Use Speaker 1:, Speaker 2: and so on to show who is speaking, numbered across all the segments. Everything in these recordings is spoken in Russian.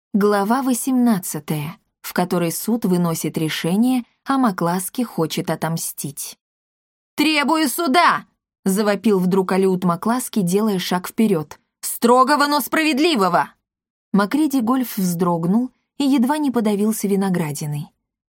Speaker 1: Глава 18, в которой суд выносит решение, а Макласки хочет отомстить. «Требую суда!» — завопил вдруг Алиут Макласки, делая шаг вперед. «Строгого, но справедливого!» Макриди Гольф вздрогнул и едва не подавился виноградиной.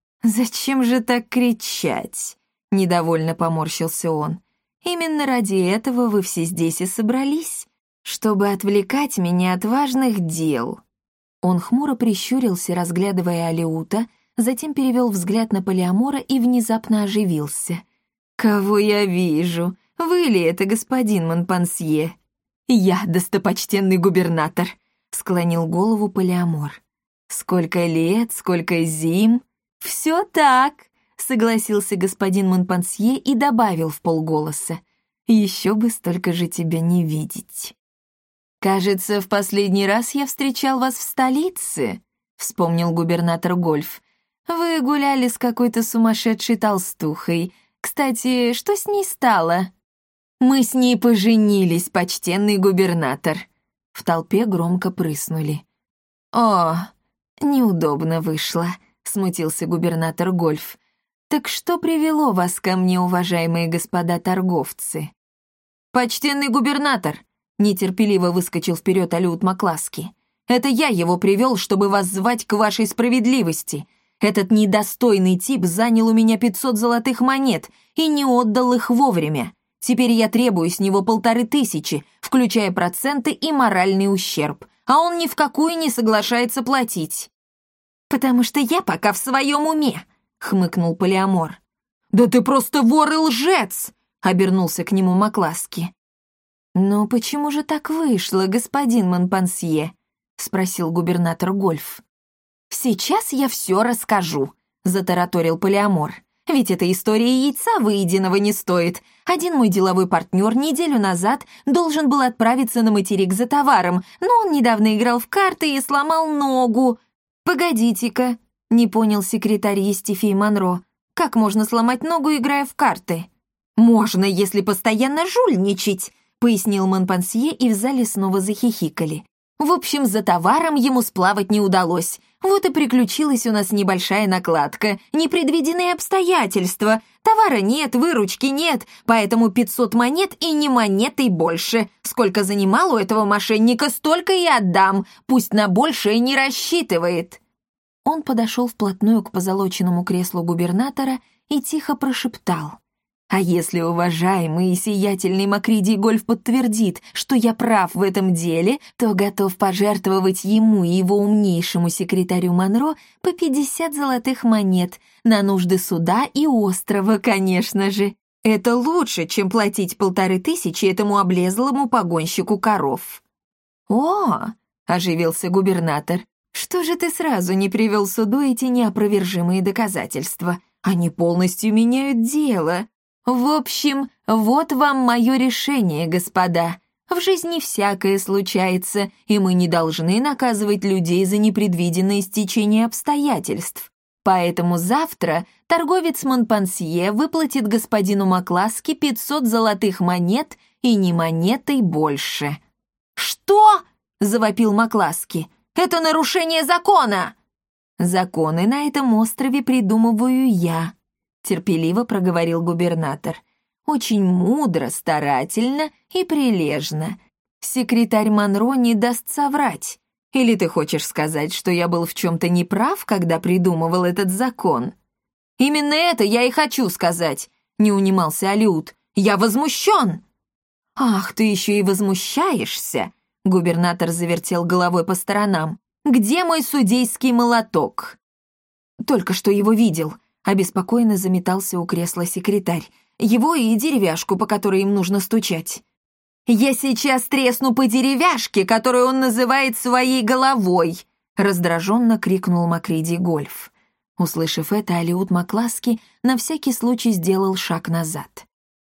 Speaker 1: «Зачем же так кричать?» — недовольно поморщился он. «Именно ради этого вы все здесь и собрались, чтобы отвлекать меня от важных дел». Он хмуро прищурился, разглядывая Алиута, затем перевел взгляд на Полиамора и внезапно оживился. «Кого я вижу? Вы ли это, господин Монпансье?» «Я, достопочтенный губернатор», — склонил голову Полиамор. «Сколько лет, сколько зим?» «Все так», — согласился господин Монпансье и добавил вполголоса. «Еще бы столько же тебя не видеть». «Кажется, в последний раз я встречал вас в столице», — вспомнил губернатор Гольф. «Вы гуляли с какой-то сумасшедшей толстухой. Кстати, что с ней стало?» «Мы с ней поженились, почтенный губернатор». В толпе громко прыснули. «О, неудобно вышло», — смутился губернатор Гольф. «Так что привело вас ко мне, уважаемые господа торговцы?» «Почтенный губернатор», — нетерпеливо выскочил вперед Алиут Макласки. «Это я его привел, чтобы вас звать к вашей справедливости. Этот недостойный тип занял у меня 500 золотых монет и не отдал их вовремя. Теперь я требую с него 1500, включая проценты и моральный ущерб, а он ни в какую не соглашается платить». «Потому что я пока в своем уме», — хмыкнул Полиамор. «Да ты просто вор и лжец!» — обернулся к нему Макласки. «Но почему же так вышло, господин Монпансье?» — спросил губернатор Гольф. «Сейчас я все расскажу», — затараторил Полиамор. «Ведь эта история яйца выеденного не стоит. Один мой деловой партнер неделю назад должен был отправиться на материк за товаром, но он недавно играл в карты и сломал ногу». «Погодите-ка», — не понял секретарь Естифей Монро. «Как можно сломать ногу, играя в карты?» «Можно, если постоянно жульничать», — пояснил Монпансье, и в зале снова захихикали. «В общем, за товаром ему сплавать не удалось. Вот и приключилась у нас небольшая накладка. Непредвиденные обстоятельства. Товара нет, выручки нет, поэтому 500 монет и не монетой больше. Сколько занимал у этого мошенника, столько и отдам. Пусть на большее не рассчитывает». Он подошел вплотную к позолоченному креслу губернатора и тихо прошептал. «А если уважаемый и сиятельный Макриди Гольф подтвердит, что я прав в этом деле, то готов пожертвовать ему и его умнейшему секретарю Монро по 50 золотых монет на нужды суда и острова, конечно же. Это лучше, чем платить 1500 этому облезлому погонщику коров». «О!» — оживился губернатор. «Что же ты сразу не привел суду эти неопровержимые доказательства? Они полностью меняют дело». «В общем, вот вам мое решение, господа. В жизни всякое случается, и мы не должны наказывать людей за непредвиденное стечение обстоятельств. Поэтому завтра торговец Монпансье выплатит господину Макласки 500 золотых монет и не монетой больше». «Что?» — завопил Макласки. «Это нарушение закона!» «Законы на этом острове придумываю я», — терпеливо проговорил губернатор. «Очень мудро, старательно и прилежно. Секретарь Монро не даст соврать. Или ты хочешь сказать, что я был в чем-то неправ, когда придумывал этот закон?» «Именно это я и хочу сказать», — не унимался Алиут. «Я возмущен!» «Ах, ты еще и возмущаешься!» — губернатор завертел головой по сторонам. «Где мой судейский молоток?» «Только что его видел», — обеспокоенно заметался у кресла секретарь. «Его и деревяшку, по которой им нужно стучать». «Я сейчас тресну по деревяшке, которую он называет своей головой!» — раздраженно крикнул Макриди Гольф. Услышав это, Алиут Макласки на всякий случай сделал шаг назад.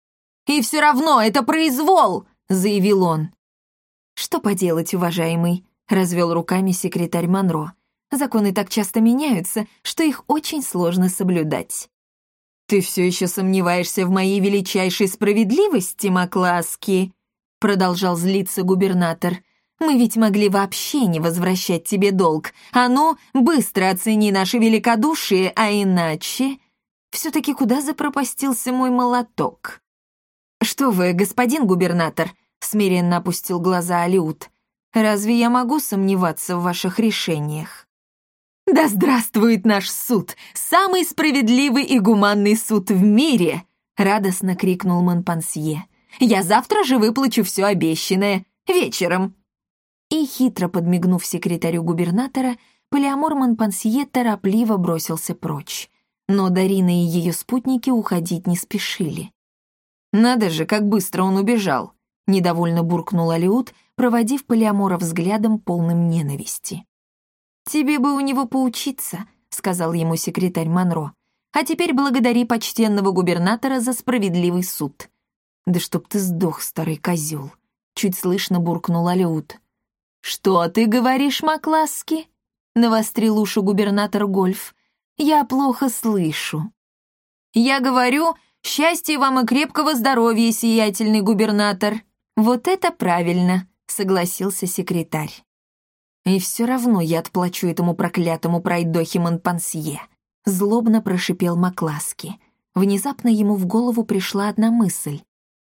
Speaker 1: «И все равно это произвол!» — заявил он. «Что поделать, уважаемый?» — развел руками секретарь Монро. «Законы так часто меняются, что их очень сложно соблюдать». «Ты все еще сомневаешься в моей величайшей справедливости, Макласки?» — продолжал злиться губернатор. Мы ведь могли вообще не возвращать тебе долг. А ну, быстро оцени наше великодушие, а иначе... Все-таки куда запропастился мой молоток? Что вы, господин губернатор, смиренно опустил глаза Алиут. Разве я могу сомневаться в ваших решениях? Да здравствует наш суд, самый справедливый и гуманный суд в мире! Радостно крикнул Монпансье. Я завтра же выплачу все обещанное. Вечером. И, хитро подмигнув секретарю губернатора, Палеамор Монпансье торопливо бросился прочь. Но Дарина и ее спутники уходить не спешили. «Надо же, как быстро он убежал!» — недовольно буркнул Алиут, проводив Палеамора взглядом, полным ненависти. «Тебе бы у него поучиться», — сказал ему секретарь Монро. «А теперь благодари почтенного губернатора за справедливый суд». «Да чтоб ты сдох, старый козел!» — чуть слышно буркнул Алиут. «Что ты говоришь, Макласки?» — навострил уши губернатор Гольф. «Я плохо слышу». «Я говорю, счастья вам и крепкого здоровья, сиятельный губернатор». «Вот это правильно», — согласился секретарь. «И все равно я отплачу этому проклятому пройдохе Монпансье», — злобно прошипел Макласки. Внезапно ему в голову пришла одна мысль.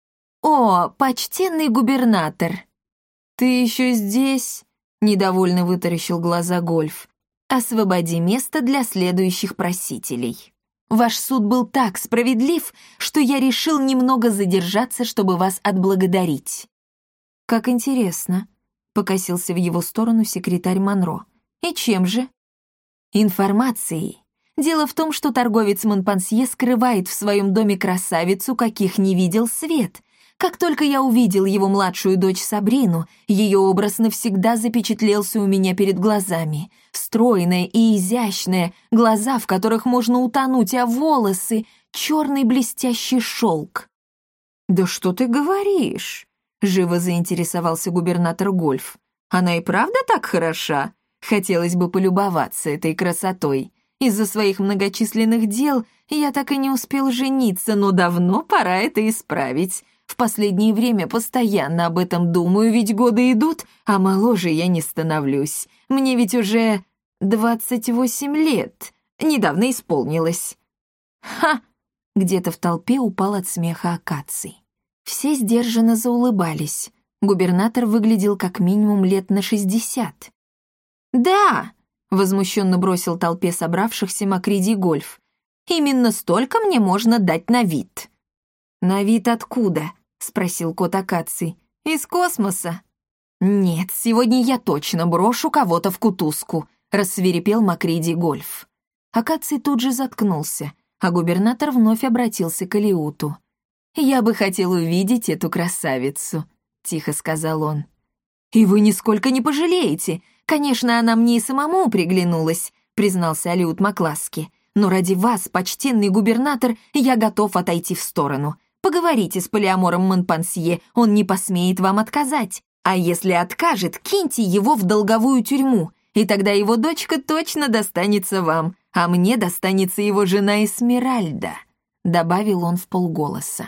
Speaker 1: «О, почтенный губернатор!» «Ты еще здесь?» — недовольно вытаращил глаза Гольф. «Освободи место для следующих просителей. Ваш суд был так справедлив, что я решил немного задержаться, чтобы вас отблагодарить». «Как интересно», — покосился в его сторону секретарь Монро. «И чем же?» «Информацией. Дело в том, что торговец Монпансье скрывает в своем доме красавицу, каких не видел свет. Как только я увидел его младшую дочь Сабрину, ее образ навсегда запечатлелся у меня перед глазами. Стройная и изящная, глаза, в которых можно утонуть, а волосы — черный блестящий шелк». «Да что ты говоришь?» — живо заинтересовался губернатор Гольф. «Она и правда так хороша? Хотелось бы полюбоваться этой красотой. Из-за своих многочисленных дел я так и не успел жениться, но давно пора это исправить. В последнее время постоянно об этом думаю, ведь годы идут, а моложе я не становлюсь. Мне ведь уже 28 лет. Недавно исполнилось». «Ха!» — где-то в толпе упал от смеха Акаций. Все сдержанно заулыбались. Губернатор выглядел как минимум лет на 60. «Да!» — возмущенно бросил толпе собравшихся Макриди Гольф. «Именно столько мне можно дать на вид». «На вид откуда?» — спросил кот Акаций. «Из космоса». «Нет, сегодня я точно брошу кого-то в кутузку», — рассвирепел Макриди Гольф. Акаций тут же заткнулся, а губернатор вновь обратился к Алиуту. «Я бы хотел увидеть эту красавицу», — тихо сказал он. «И вы нисколько не пожалеете. Конечно, она мне и самому приглянулась», — признался Алиут Макласки. «Но ради вас, почтенный губернатор, я готов отойти в сторону. Поговорите с Палеамором Монпансье, он не посмеет вам отказать. А если откажет, киньте его в долговую тюрьму, и тогда его дочка точно достанется вам, а мне достанется его жена Эсмеральда», — добавил он вполголоса.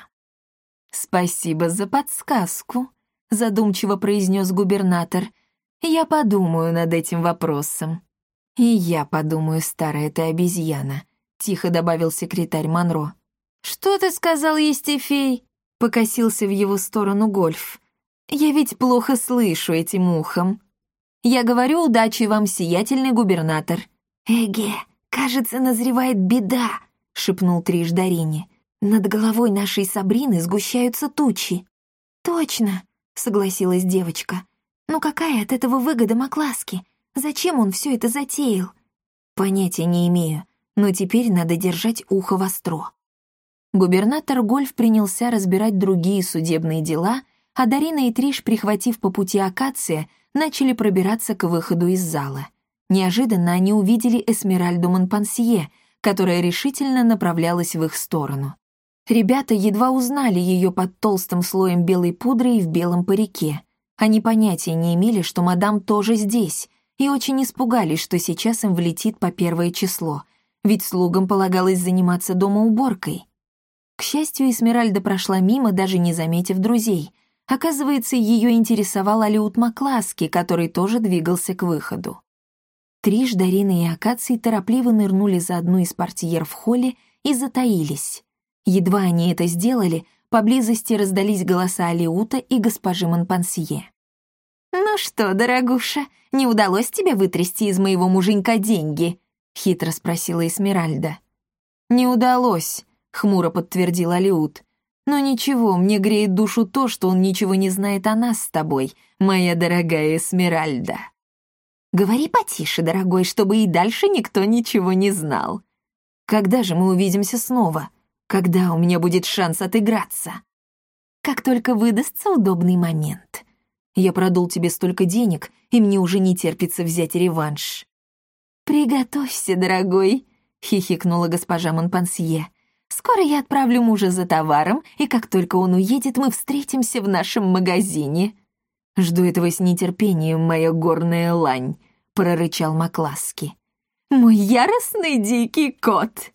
Speaker 1: «Спасибо за подсказку», — задумчиво произнес губернатор. «Я подумаю над этим вопросом». «И я подумаю, старая ты обезьяна», — тихо добавил секретарь Монро. «Что ты сказал, Евстифей?» — покосился в его сторону Гольф. «Я ведь плохо слышу этим ухом». «Я говорю, удачи вам, сиятельный губернатор». «Эге, кажется, назревает беда», — шепнул Триш Дарине. «Над головой нашей Сабрины сгущаются тучи». «Точно», — согласилась девочка. «Но какая от этого выгода Макласки? Зачем он все это затеял?» «Понятия не имею, но теперь надо держать ухо востро». Губернатор Гольф принялся разбирать другие судебные дела, а Дарина и Триш, прихватив по пути Акация, начали пробираться к выходу из зала. Неожиданно они увидели Эсмеральду Монпансье, которая решительно направлялась в их сторону. Ребята едва узнали ее под толстым слоем белой пудры и в белом парике. Они понятия не имели, что мадам тоже здесь, и очень испугались, что сейчас им влетит по 1 число, ведь слугам полагалось заниматься дома уборкой. К счастью, Эсмеральда прошла мимо, даже не заметив друзей. Оказывается, ее интересовал Алиут Макласки, который тоже двигался к выходу. Триш, Дарина и Акаций торопливо нырнули за одну из портьер в холле и затаились. Едва они это сделали, поблизости раздались голоса Алиута и госпожи Монпансье. «Ну что, дорогуша, не удалось тебе вытрясти из моего муженька деньги?» — хитро спросила Эсмеральда. «Не удалось», — хмуро подтвердил Алиут. «Но ничего, мне греет душу то, что он ничего не знает о нас с тобой, моя дорогая Эсмеральда». «Говори потише, дорогой, чтобы и дальше никто ничего не знал. Когда же мы увидимся снова? Когда у меня будет шанс отыграться?» «Как только выдастся удобный момент. Я продул тебе столько денег, и мне уже не терпится взять реванш». «Приготовься, дорогой», — хихикнула госпожа Монпансье. «Скоро я отправлю мужа за товаром, и как только он уедет, мы встретимся в нашем магазине». «Жду этого с нетерпением, моя горная лань», — прорычал Макласки. «Мой яростный дикий кот!»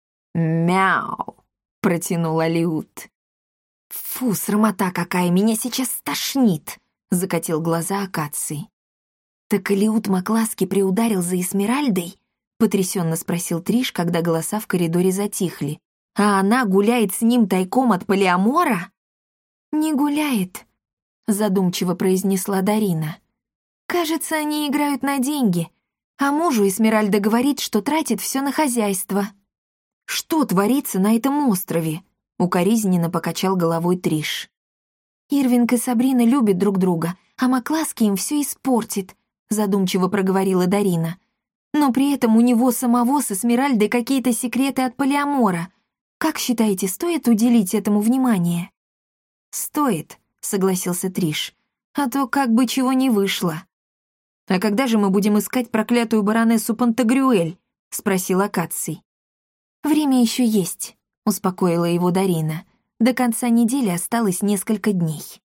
Speaker 1: «Мяу!» — протянул Алиут. «Фу, срамота какая, меня сейчас стошнит!» — закатил глаза Акаций. «Так Алиут Макласки приударил за Эсмеральдой?» — потрясенно спросил Триш, когда голоса в коридоре затихли. «А она гуляет с ним тайком от Полиамора?» «Не гуляет», — задумчиво произнесла Дарина. «Кажется, они играют на деньги, а мужу Эсмеральда говорит, что тратит все на хозяйство». «Что творится на этом острове?» — укоризненно покачал головой Триш. «Ирвинг и Сабрина любят друг друга, а Макласки им все испортит», — задумчиво проговорила Дарина. «Но при этом у него самого с Эсмеральдой какие-то секреты от Полиамора. Как считаете, стоит уделить этому внимание?» «Стоит», — согласился Триш, «а то как бы чего не вышло». «А когда же мы будем искать проклятую баронессу Пантагрюэль?» — спросил Акаций. «Время еще есть», — успокоила его Дарина. «До конца недели осталось несколько дней».